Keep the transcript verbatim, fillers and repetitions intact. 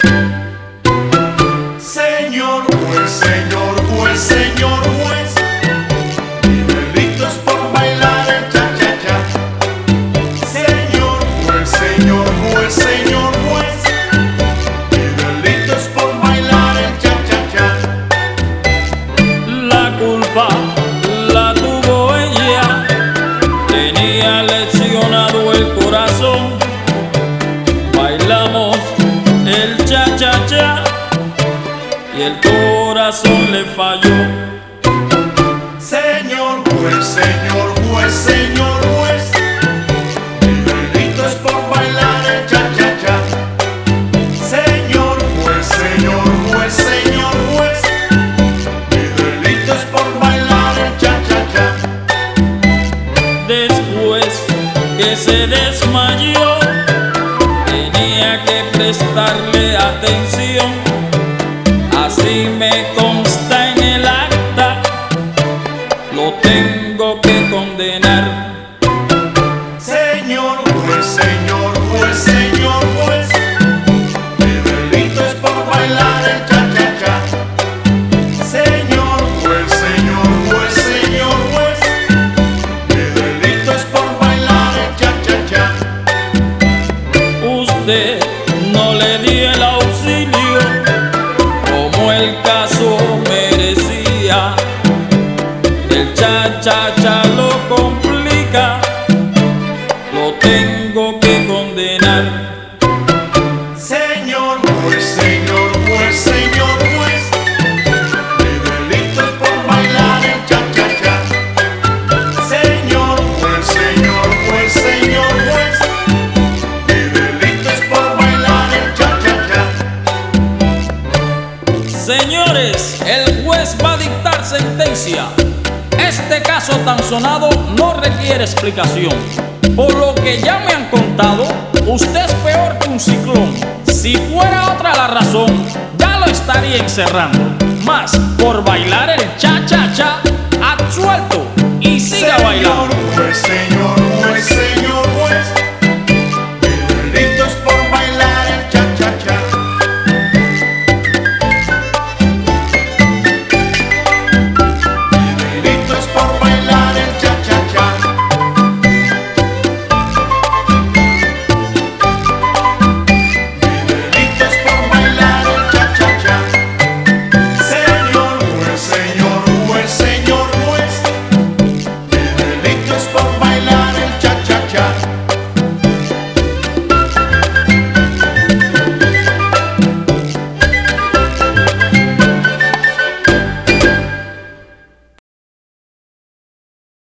Señor juez, señor juez, señor juez, mi delito es por bailar el cha-cha-cha. Señor juez, señor juez, señor juez, mi delito es por bailar el cha-cha-cha. La culpa la tuvo ella, tenía leccionado el corazón. Bailamos el cha-cha-cha y el corazón le falló. Señor juez, señor juez, señor juez, mi delito es por bailar el cha-cha-cha. Señor juez, señor juez, señor juez, mi delito es por bailar el cha-cha-cha. Después que se desmayó, tenía que prestarle atención. Así me consta en el acta, lo tengo que condenar. Señor juez, señor juez, señor juez, mi delito es por bailar el cha-cha-cha. Señor juez, señor juez, señor juez, mi delito es por bailar el cha-cha-cha. Usted no le di el auxilio como el caso merecía. El cha-cha-cha lo complica, lo tengo que condenar. Señor juez, señor juez, señor juez, mi delito es por bailar el cha-cha-cha. Señor juez, señor juez, señor juez, mi delito es por bailar el cha-cha-cha. Señores, el juez va a dictar sentencia. Este caso tan sonado no requiere explicación. Por lo que ya me han contado, usted es peor que un ciclón. Si fuera otra la razón, ya lo estaría encerrando. Más por bailar el cha-cha-cha